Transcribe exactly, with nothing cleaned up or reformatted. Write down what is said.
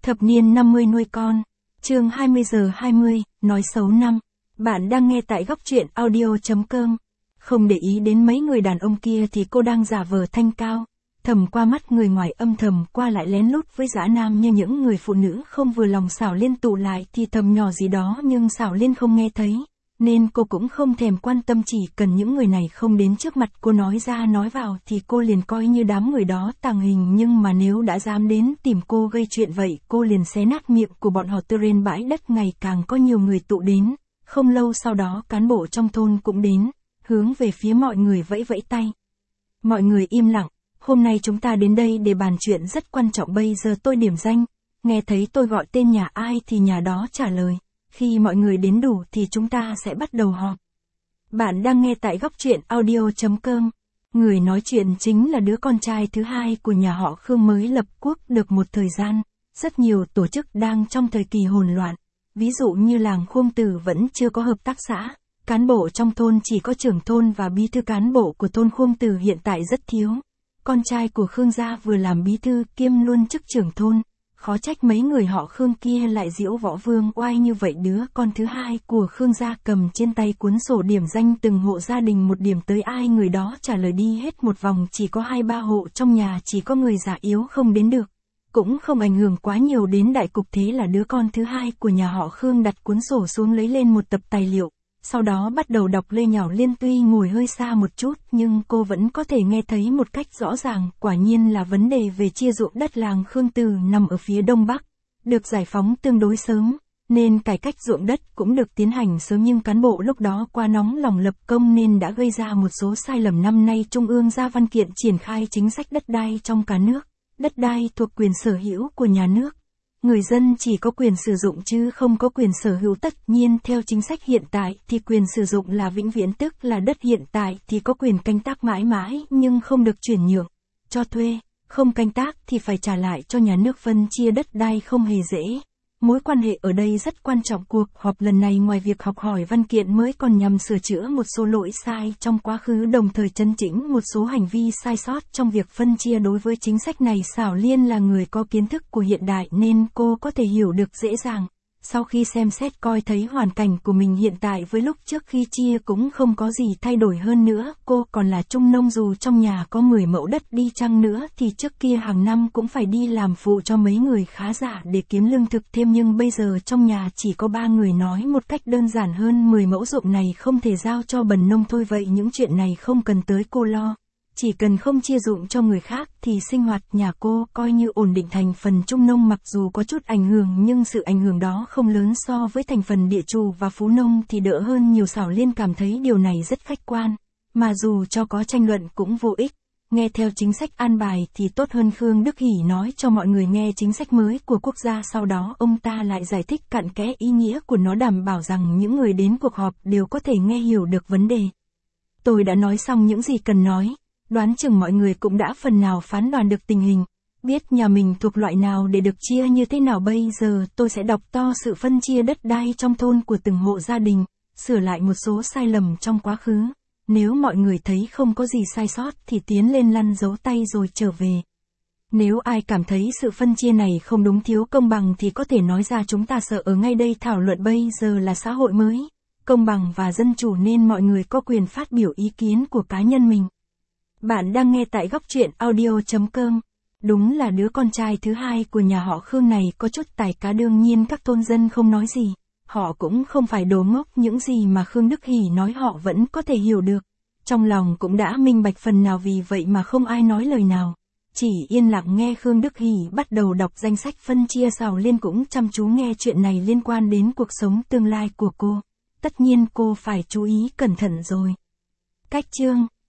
Thập niên năm mươi nuôi con. Chương hai mươi giờ hai mươi, nói xấu năm. Bạn đang nghe tại góc truyện audio.com. Không để ý đến mấy người đàn ông kia thì cô đang giả vờ thanh cao. Thầm qua mắt người ngoài âm thầm qua lại lén lút với dã nam như những người phụ nữ không vừa lòng Xảo Liên tụ lại thì thầm nhỏ gì đó nhưng Xảo Liên không nghe thấy. Nên cô cũng không thèm quan tâm, chỉ cần những người này không đến trước mặt cô nói ra nói vào thì cô liền coi như đám người đó tàng hình, nhưng mà nếu đã dám đến tìm cô gây chuyện vậy cô liền xé nát miệng của bọn họ. Trên bãi đất ngày càng có nhiều người tụ đến, không lâu sau đó cán bộ trong thôn cũng đến, hướng về phía mọi người vẫy vẫy tay. Mọi người im lặng, hôm nay chúng ta đến đây để bàn chuyện rất quan trọng, bây giờ tôi điểm danh, nghe thấy tôi gọi tên nhà ai thì nhà đó trả lời. Khi mọi người đến đủ thì chúng ta sẽ bắt đầu họp. Bạn đang nghe tại góc truyện audio.com. Người nói chuyện chính là đứa con trai thứ hai của nhà họ Khương mới lập quốc được một thời gian. Rất nhiều tổ chức đang trong thời kỳ hỗn loạn. Ví dụ như làng Khuông Tử vẫn chưa có hợp tác xã. Cán bộ trong thôn chỉ có trưởng thôn và bí thư cán bộ của thôn Khuông Tử hiện tại rất thiếu. Con trai của Khương gia vừa làm bí thư kiêm luôn chức trưởng thôn. Khó trách mấy người họ Khương kia lại diễu võ vương oai như vậy. Đứa con thứ hai của Khương gia cầm trên tay cuốn sổ điểm danh từng hộ gia đình một điểm tới ai người đó trả lời, đi hết một vòng chỉ có hai ba hộ trong nhà chỉ có người già yếu không đến được. Cũng không ảnh hưởng quá nhiều đến đại cục, thế là đứa con thứ hai của nhà họ Khương đặt cuốn sổ xuống lấy lên một tập tài liệu. Sau đó bắt đầu đọc lê nhảo liên, tuy ngồi hơi xa một chút nhưng cô vẫn có thể nghe thấy một cách rõ ràng. Quả nhiên là vấn đề về chia ruộng đất làng Khương Tử nằm ở phía đông bắc, được giải phóng tương đối sớm, nên cải cách ruộng đất cũng được tiến hành sớm, nhưng cán bộ lúc đó quá nóng lòng lập công nên đã gây ra một số sai lầm. Năm nay Trung ương ra văn kiện triển khai chính sách đất đai trong cả nước. Đất đai thuộc quyền sở hữu của nhà nước. Người dân chỉ có quyền sử dụng chứ không có quyền sở hữu. Tất nhiên theo chính sách hiện tại thì quyền sử dụng là vĩnh viễn, tức là đất hiện tại thì có quyền canh tác mãi mãi nhưng không được chuyển nhượng, cho thuê, không canh tác thì phải trả lại cho nhà nước. Phân chia đất đai không hề dễ. Mối quan hệ ở đây rất quan trọng. Cuộc họp lần này ngoài việc học hỏi văn kiện mới còn nhằm sửa chữa một số lỗi sai trong quá khứ, đồng thời chấn chỉnh một số hành vi sai sót trong việc phân chia. Đối với chính sách này Xảo Liên là người có kiến thức của hiện đại nên cô có thể hiểu được dễ dàng. Sau khi xem xét coi thấy hoàn cảnh của mình hiện tại với lúc trước khi chia cũng không có gì thay đổi, hơn nữa cô còn là trung nông, dù trong nhà có mười mẫu đất đi chăng nữa thì trước kia hàng năm cũng phải đi làm phụ cho mấy người khá giả để kiếm lương thực thêm, nhưng bây giờ trong nhà chỉ có ba người, nói một cách đơn giản hơn mười mẫu ruộng này không thể giao cho bần nông thôi. Vậy những chuyện này không cần tới cô lo. Chỉ cần không chia ruộng cho người khác thì sinh hoạt nhà cô coi như ổn định. Thành phần trung nông mặc dù có chút ảnh hưởng nhưng sự ảnh hưởng đó không lớn, so với thành phần địa chủ và phú nông thì đỡ hơn nhiều. Xảo Liên cảm thấy điều này rất khách quan, mà dù cho có tranh luận cũng vô ích. Nghe theo chính sách an bài thì tốt hơn. Khương Đức Hỷ nói cho mọi người nghe chính sách mới của quốc gia, sau đó ông ta lại giải thích cặn kẽ ý nghĩa của nó, đảm bảo rằng những người đến cuộc họp đều có thể nghe hiểu được vấn đề. Tôi đã nói xong những gì cần nói. Đoán chừng mọi người cũng đã phần nào phán đoán được tình hình, biết nhà mình thuộc loại nào để được chia như thế nào. Bây giờ tôi sẽ đọc to sự phân chia đất đai trong thôn của từng hộ gia đình, sửa lại một số sai lầm trong quá khứ. Nếu mọi người thấy không có gì sai sót thì tiến lên lăn dấu tay rồi trở về. Nếu ai cảm thấy sự phân chia này không đúng, thiếu công bằng thì có thể nói ra, chúng ta sợ ở ngay đây thảo luận. Bây giờ là xã hội mới, công bằng và dân chủ nên mọi người có quyền phát biểu ý kiến của cá nhân mình. Bạn đang nghe tại góc truyện audio.com. Đúng là đứa con trai thứ hai của nhà họ Khương này có chút tài cá, đương nhiên các thôn dân không nói gì. Họ cũng không phải đồ ngốc, những gì mà Khương Đức Hỷ nói họ vẫn có thể hiểu được. Trong lòng cũng đã minh bạch phần nào, vì vậy mà không ai nói lời nào. Chỉ yên lặng nghe Khương Đức Hỷ bắt đầu đọc danh sách phân chia. Xảo Liên cũng chăm chú nghe, chuyện này liên quan đến cuộc sống tương lai của cô. Tất nhiên cô phải chú ý cẩn thận rồi. Cách chương